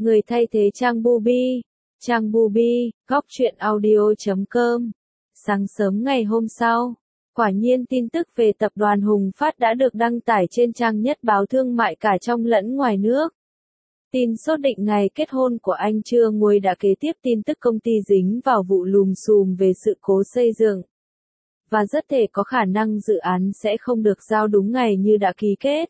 Người thay thế Trang Bubi. Trang Bubi, góc truyện audio.com. Sáng sớm ngày hôm sau, quả nhiên tin tức về tập đoàn Hùng Phát đã được đăng tải trên trang nhất báo thương mại cả trong lẫn ngoài nước. Tin sốt định ngày kết hôn của anh chưa nguôi đã kế tiếp tin tức công ty dính vào vụ lùm xùm về sự cố xây dựng. Và rất thể có khả năng dự án sẽ không được giao đúng ngày như đã ký kết.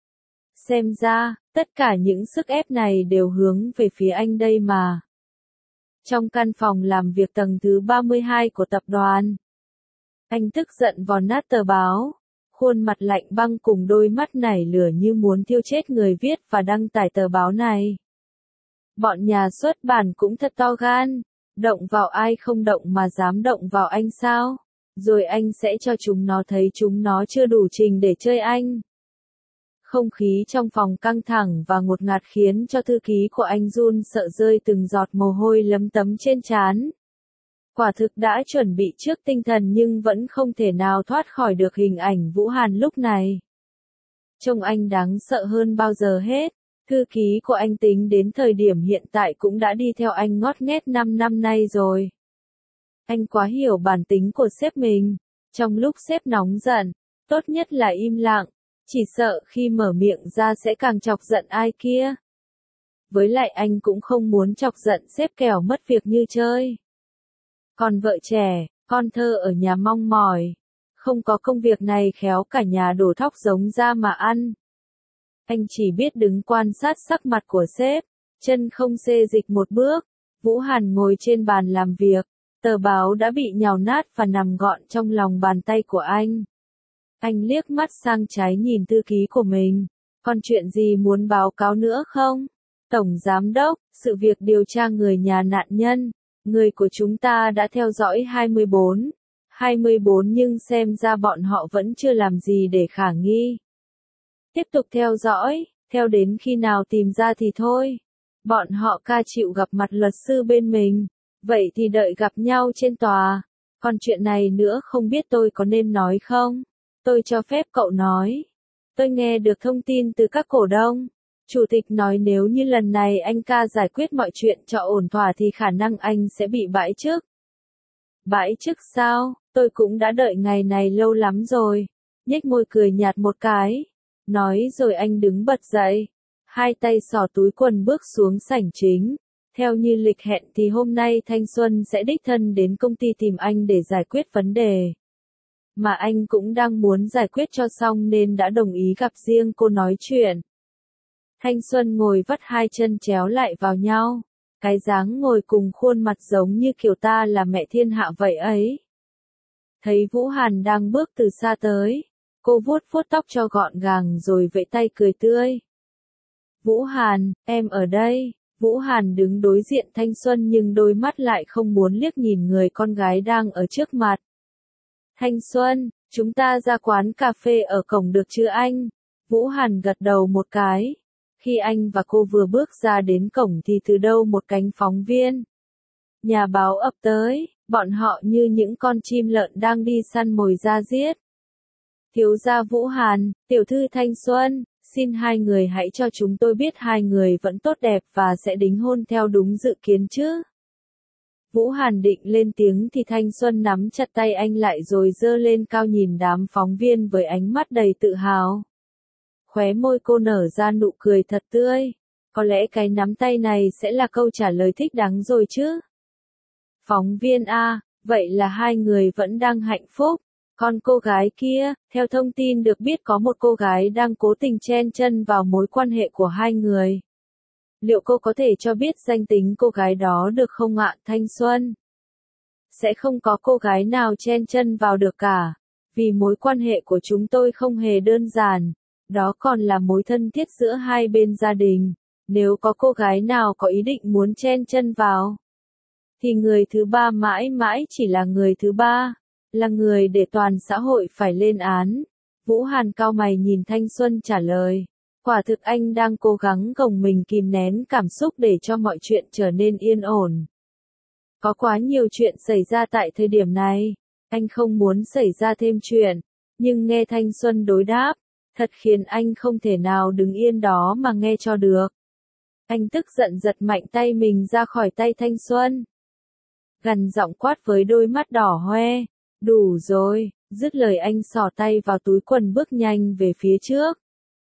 Xem ra, tất cả những sức ép này đều hướng về phía anh đây mà. Trong căn phòng làm việc tầng thứ 32 của tập đoàn, anh tức giận vò nát tờ báo, khuôn mặt lạnh băng cùng đôi mắt nảy lửa như muốn thiêu chết người viết và đăng tải tờ báo này. Bọn nhà xuất bản cũng thật to gan, động vào ai không động mà dám động vào anh sao? Rồi anh sẽ cho chúng nó thấy chúng nó chưa đủ trình để chơi anh. Không khí trong phòng căng thẳng và ngột ngạt khiến cho thư ký của anh run sợ rơi từng giọt mồ hôi lấm tấm trên trán. Quả thực đã chuẩn bị trước tinh thần nhưng vẫn không thể nào thoát khỏi được hình ảnh Vũ Hàn lúc này. Trông anh đáng sợ hơn bao giờ hết. Thư ký của anh tính đến thời điểm hiện tại cũng đã đi theo anh ngót nghét 5 năm nay rồi. Anh quá hiểu bản tính của sếp mình. Trong lúc sếp nóng giận, tốt nhất là im lặng. Chỉ sợ khi mở miệng ra sẽ càng chọc giận ai kia. Với lại anh cũng không muốn chọc giận sếp kẻo mất việc như chơi. Còn vợ trẻ, con thơ ở nhà mong mỏi. Không có công việc này khéo cả nhà đổ thóc giống ra mà ăn. Anh chỉ biết đứng quan sát sắc mặt của sếp, chân không xê dịch một bước. Vũ Hàn ngồi trên bàn làm việc, tờ báo đã bị nhào nát và nằm gọn trong lòng bàn tay của anh. Anh liếc mắt sang trái nhìn thư ký của mình. Còn chuyện gì muốn báo cáo nữa không? Tổng Giám đốc, sự việc điều tra người nhà nạn nhân. Người của chúng ta đã theo dõi 24 nhưng xem ra bọn họ vẫn chưa làm gì để khả nghi. Tiếp tục theo dõi, theo đến khi nào tìm ra thì thôi. Bọn họ ca chịu gặp mặt luật sư bên mình. Vậy thì đợi gặp nhau trên tòa. Còn chuyện này nữa không biết tôi có nên nói không? Tôi cho phép cậu nói. Tôi nghe được thông tin từ các cổ đông. Chủ tịch nói nếu như lần này anh ca giải quyết mọi chuyện cho ổn thỏa thì khả năng anh sẽ bị bãi chức. Bãi chức sao? Tôi cũng đã đợi ngày này lâu lắm rồi. Nhếch môi cười nhạt một cái. Nói rồi anh đứng bật dậy. Hai tay xỏ túi quần bước xuống sảnh chính. Theo như lịch hẹn thì hôm nay Thanh Xuân sẽ đích thân đến công ty tìm anh để giải quyết vấn đề. Mà anh cũng đang muốn giải quyết cho xong nên đã đồng ý gặp riêng cô nói chuyện. Thanh Xuân ngồi vắt hai chân chéo lại vào nhau. Cái dáng ngồi cùng khuôn mặt giống như kiểu ta là mẹ thiên hạ vậy ấy. Thấy Vũ Hàn đang bước từ xa tới. Cô vuốt vuốt tóc cho gọn gàng rồi vẫy tay cười tươi. Vũ Hàn, em ở đây. Vũ Hàn đứng đối diện Thanh Xuân nhưng đôi mắt lại không muốn liếc nhìn người con gái đang ở trước mặt. Thanh Xuân, chúng ta ra quán cà phê ở cổng được chứ anh? Vũ Hàn gật đầu một cái. Khi anh và cô vừa bước ra đến cổng thì từ đâu một cánh phóng viên. Nhà báo ập tới, bọn họ như những con chim lợn đang đi săn mồi ra giết. Thiếu gia Vũ Hàn, tiểu thư Thanh Xuân, xin hai người hãy cho chúng tôi biết hai người vẫn tốt đẹp và sẽ đính hôn theo đúng dự kiến chứ. Vũ Hàn định lên tiếng thì Thanh Xuân nắm chặt tay anh lại rồi giơ lên cao nhìn đám phóng viên với ánh mắt đầy tự hào. Khóe môi cô nở ra nụ cười thật tươi. Có lẽ cái nắm tay này sẽ là câu trả lời thích đáng rồi chứ. Phóng viên A, vậy là hai người vẫn đang hạnh phúc. Còn cô gái kia, theo thông tin được biết có một cô gái đang cố tình chen chân vào mối quan hệ của hai người. Liệu cô có thể cho biết danh tính cô gái đó được không ạ Thanh Xuân? Sẽ không có cô gái nào chen chân vào được cả. Vì mối quan hệ của chúng tôi không hề đơn giản. Đó còn là mối thân thiết giữa hai bên gia đình. Nếu có cô gái nào có ý định muốn chen chân vào, thì người thứ ba mãi mãi chỉ là người thứ ba. Là người để toàn xã hội phải lên án. Vũ Hàn cau mày nhìn Thanh Xuân trả lời. Quả thực anh đang cố gắng gồng mình kìm nén cảm xúc để cho mọi chuyện trở nên yên ổn. Có quá nhiều chuyện xảy ra tại thời điểm này. Anh không muốn xảy ra thêm chuyện. Nhưng nghe Thanh Xuân đối đáp, thật khiến anh không thể nào đứng yên đó mà nghe cho được. Anh tức giận giật mạnh tay mình ra khỏi tay Thanh Xuân. Gằn giọng quát với đôi mắt đỏ hoe. Đủ rồi, dứt lời anh xỏ tay vào túi quần bước nhanh về phía trước.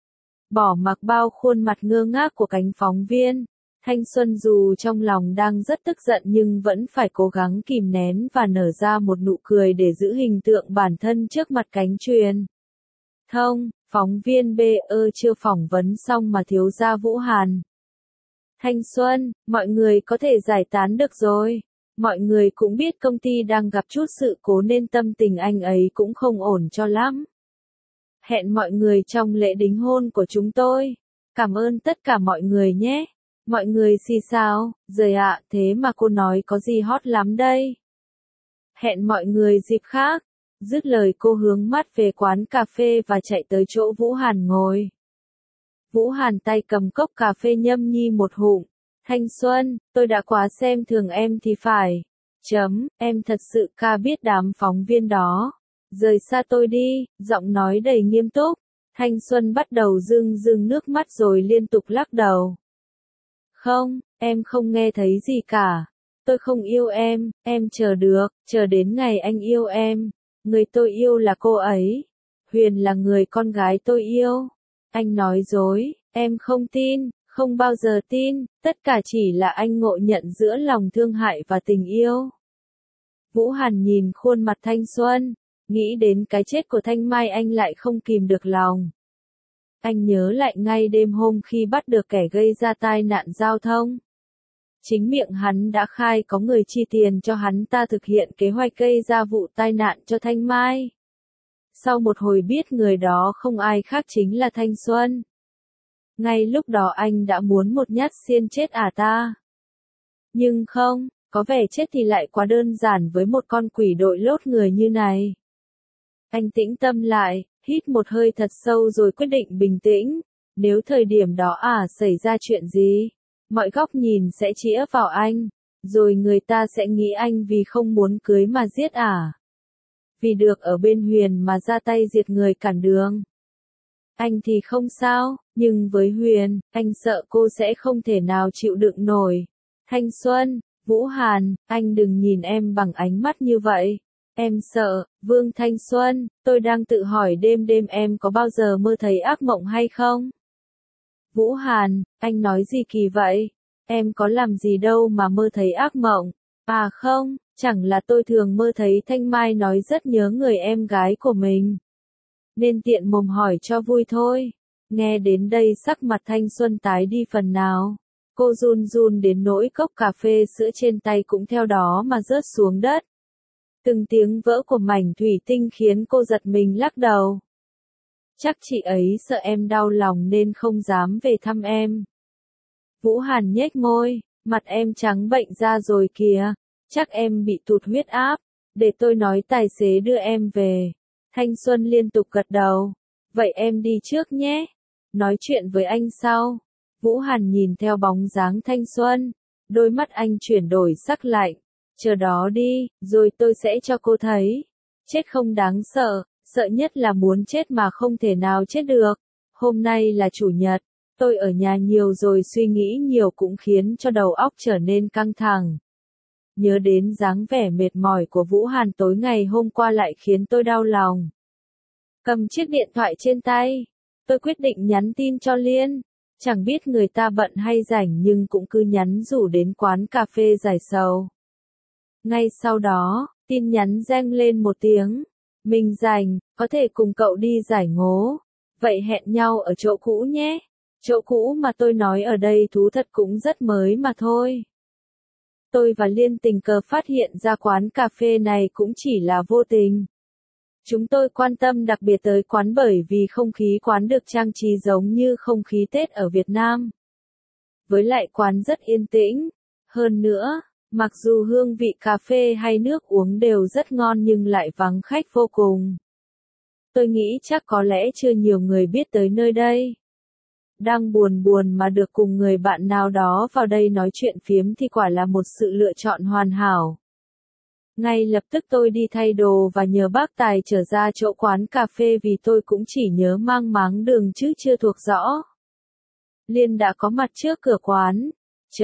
Bỏ mặc bao khuôn mặt ngơ ngác của cánh phóng viên. Thanh Xuân dù trong lòng đang rất tức giận nhưng vẫn phải cố gắng kìm nén và nở ra một nụ cười để giữ hình tượng bản thân trước mặt cánh truyền thông. Phóng viên chưa phỏng vấn xong mà thiếu gia Vũ Hàn. Thanh Xuân, mọi người có thể giải tán được rồi. Mọi người cũng biết công ty đang gặp chút sự cố nên tâm tình anh ấy cũng không ổn cho lắm. Hẹn mọi người trong lễ đính hôn của chúng tôi. Cảm ơn tất cả mọi người nhé. Mọi người xì xào, rời ạ, thế mà cô nói có gì hot lắm đây. Hẹn mọi người dịp khác. Dứt lời cô hướng mắt về quán cà phê và chạy tới chỗ Vũ Hàn ngồi. Vũ Hàn tay cầm cốc cà phê nhâm nhi một hụm. Thanh Xuân, tôi đã quá xem thường em thì phải. Em thật sự biết đám phóng viên đó. Rời xa tôi đi, giọng nói đầy nghiêm túc. Thanh Xuân bắt đầu rưng rưng nước mắt rồi liên tục lắc đầu. Không, em không nghe thấy gì cả. Tôi không yêu em chờ đến ngày anh yêu em. Người tôi yêu là cô ấy. Huyền là người con gái tôi yêu. Anh nói dối, em không tin, không bao giờ tin, tất cả chỉ là anh ngộ nhận giữa lòng thương hại và tình yêu. Vũ Hàn nhìn khuôn mặt Thanh Xuân, nghĩ đến cái chết của Thanh Mai anh lại không kìm được lòng. Anh nhớ lại ngay đêm hôm khi bắt được kẻ gây ra tai nạn giao thông. Chính miệng hắn đã khai có người chi tiền cho hắn ta thực hiện kế hoạch gây ra vụ tai nạn cho Thanh Mai. Sau một hồi biết người đó không ai khác chính là Thanh Xuân. Ngay lúc đó anh đã muốn một nhát xiên chết ta. Nhưng không, có vẻ chết thì lại quá đơn giản với một con quỷ đội lốt người như này. Anh tĩnh tâm lại, hít một hơi thật sâu rồi quyết định bình tĩnh. Nếu thời điểm đó xảy ra chuyện gì, mọi góc nhìn sẽ chĩa vào anh, rồi người ta sẽ nghĩ anh vì không muốn cưới mà giết Vì được ở bên Huyền mà ra tay diệt người cản đường. Anh thì không sao, nhưng với Huyền, anh sợ cô sẽ không thể nào chịu đựng nổi. Thanh Xuân, Vũ Hàn, anh đừng nhìn em bằng ánh mắt như vậy. Em sợ, Vương Thanh Xuân, tôi đang tự hỏi đêm đêm em có bao giờ mơ thấy ác mộng hay không? Vũ Hàn, anh nói gì kỳ vậy? Em có làm gì đâu mà mơ thấy ác mộng. Không, chẳng là tôi thường mơ thấy Thanh Mai nói rất nhớ người em gái của mình. Nên tiện mồm hỏi cho vui thôi. Nghe đến đây sắc mặt Thanh Xuân tái đi phần nào. Cô run run đến nỗi cốc cà phê sữa trên tay cũng theo đó mà rớt xuống đất. Từng tiếng vỡ của mảnh thủy tinh khiến cô giật mình lắc đầu. Chắc chị ấy sợ em đau lòng nên không dám về thăm em. Vũ Hàn nhếch môi, mặt em trắng bệnh ra rồi kìa, chắc em bị tụt huyết áp, để tôi nói tài xế đưa em về. Thanh Xuân liên tục gật đầu, vậy em đi trước nhé, nói chuyện với anh sau. Vũ Hàn nhìn theo bóng dáng Thanh Xuân, đôi mắt anh chuyển đổi sắc lạnh, chờ đó đi, rồi tôi sẽ cho cô thấy. Chết không đáng sợ, sợ nhất là muốn chết mà không thể nào chết được. Hôm nay là chủ nhật, tôi ở nhà nhiều rồi suy nghĩ nhiều cũng khiến cho đầu óc trở nên căng thẳng. Nhớ đến dáng vẻ mệt mỏi của Vũ Hàn tối ngày hôm qua lại khiến tôi đau lòng. Cầm chiếc điện thoại trên tay, tôi quyết định nhắn tin cho Liên. Chẳng biết người ta bận hay rảnh nhưng cũng cứ nhắn rủ đến quán cà phê giải sầu. Ngay sau đó, tin nhắn reng lên một tiếng. Mình rảnh, có thể cùng cậu đi giải ngố. Vậy hẹn nhau ở chỗ cũ nhé. Chỗ cũ mà tôi nói ở đây thú thật cũng rất mới mà thôi. Tôi và Liên tình cờ phát hiện ra quán cà phê này cũng chỉ là vô tình. Chúng tôi quan tâm đặc biệt tới quán bởi vì không khí quán được trang trí giống như không khí Tết ở Việt Nam. Với lại quán rất yên tĩnh. Hơn nữa, mặc dù hương vị cà phê hay nước uống đều rất ngon nhưng lại vắng khách vô cùng. Tôi nghĩ chắc có lẽ chưa nhiều người biết tới nơi đây. Đang buồn buồn mà được cùng người bạn nào đó vào đây nói chuyện phiếm thì quả là một sự lựa chọn hoàn hảo. Ngay lập tức tôi đi thay đồ và nhờ bác Tài trở ra chỗ quán cà phê vì tôi cũng chỉ nhớ mang máng đường chứ chưa thuộc rõ. Liên đã có mặt trước cửa quán.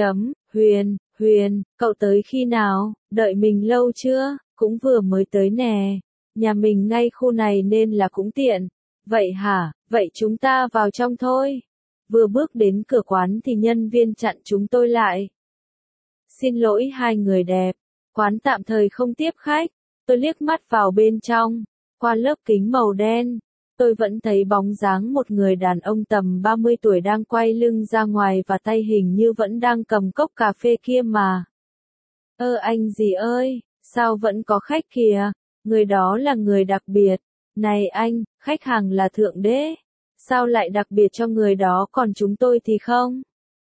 Huyền, Huyền, cậu tới khi nào, đợi mình lâu chưa, cũng vừa mới tới nè, nhà mình ngay khu này nên là cũng tiện. Vậy hả, vậy chúng ta vào trong thôi. Vừa bước đến cửa quán thì nhân viên chặn chúng tôi lại. Xin lỗi hai người đẹp, quán tạm thời không tiếp khách. Tôi liếc mắt vào bên trong, qua lớp kính màu đen. Tôi vẫn thấy bóng dáng một người đàn ông tầm 30 tuổi đang quay lưng ra ngoài và tay hình như vẫn đang cầm cốc cà phê kia mà. Anh gì ơi, sao vẫn có khách kìa, người đó là người đặc biệt. Này anh, khách hàng là thượng đế. Sao lại đặc biệt cho người đó còn chúng tôi thì không?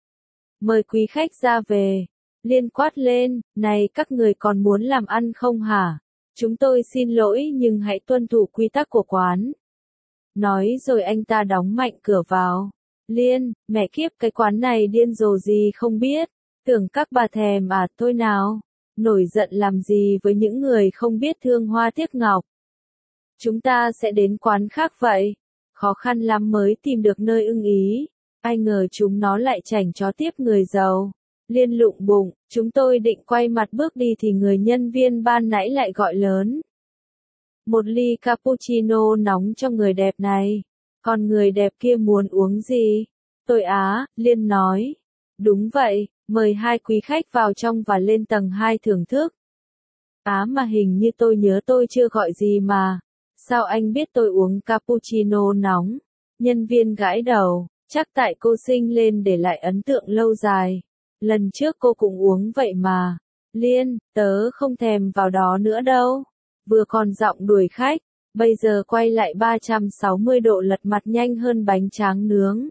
Mời quý khách ra về. Liên quát lên, này các người còn muốn làm ăn không hả? Chúng tôi xin lỗi nhưng hãy tuân thủ quy tắc của quán. Nói rồi anh ta đóng mạnh cửa vào. Liên, mẹ kiếp cái quán này điên rồ gì không biết. Tưởng các bà thèm à thôi nào. Nổi giận làm gì với những người không biết thương hoa tiếc ngọc. Chúng ta sẽ đến quán khác vậy. Khó khăn lắm mới tìm được nơi ưng ý. Ai ngờ chúng nó lại chảnh chó tiếp người giàu. Liên lụng bụng, chúng tôi định quay mặt bước đi thì người nhân viên ban nãy lại gọi lớn. Một ly cappuccino nóng cho người đẹp này. Còn người đẹp kia muốn uống gì? Tôi Liên nói. Đúng vậy, mời hai quý khách vào trong và lên tầng 2 thưởng thức. Mà hình như tôi nhớ tôi chưa gọi gì mà. Sao anh biết tôi uống cappuccino nóng? Nhân viên gãi đầu, chắc tại cô sinh lên để lại ấn tượng lâu dài. Lần trước cô cũng uống vậy mà. Liên, tớ không thèm vào đó nữa đâu. Vừa còn giọng đuổi khách, bây giờ quay lại 360 độ lật mặt nhanh hơn bánh tráng nướng.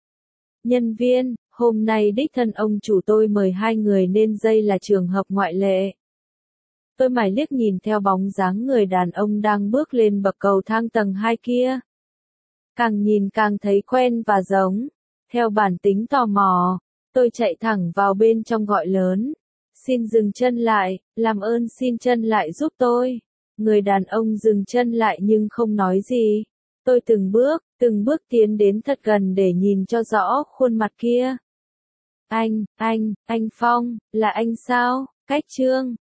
Nhân viên, hôm nay đích thân ông chủ tôi mời hai người nên đây là trường hợp ngoại lệ. Tôi mải liếc nhìn theo bóng dáng người đàn ông đang bước lên bậc cầu thang tầng 2 kia. Càng nhìn càng thấy quen và giống. Theo bản tính tò mò, tôi chạy thẳng vào bên trong gọi lớn. Xin dừng chân lại, làm ơn xin chân lại giúp tôi. Người đàn ông dừng chân lại nhưng không nói gì. Tôi từng bước tiến đến thật gần để nhìn cho rõ khuôn mặt kia. Anh Phong, là anh sao? Cách Trương,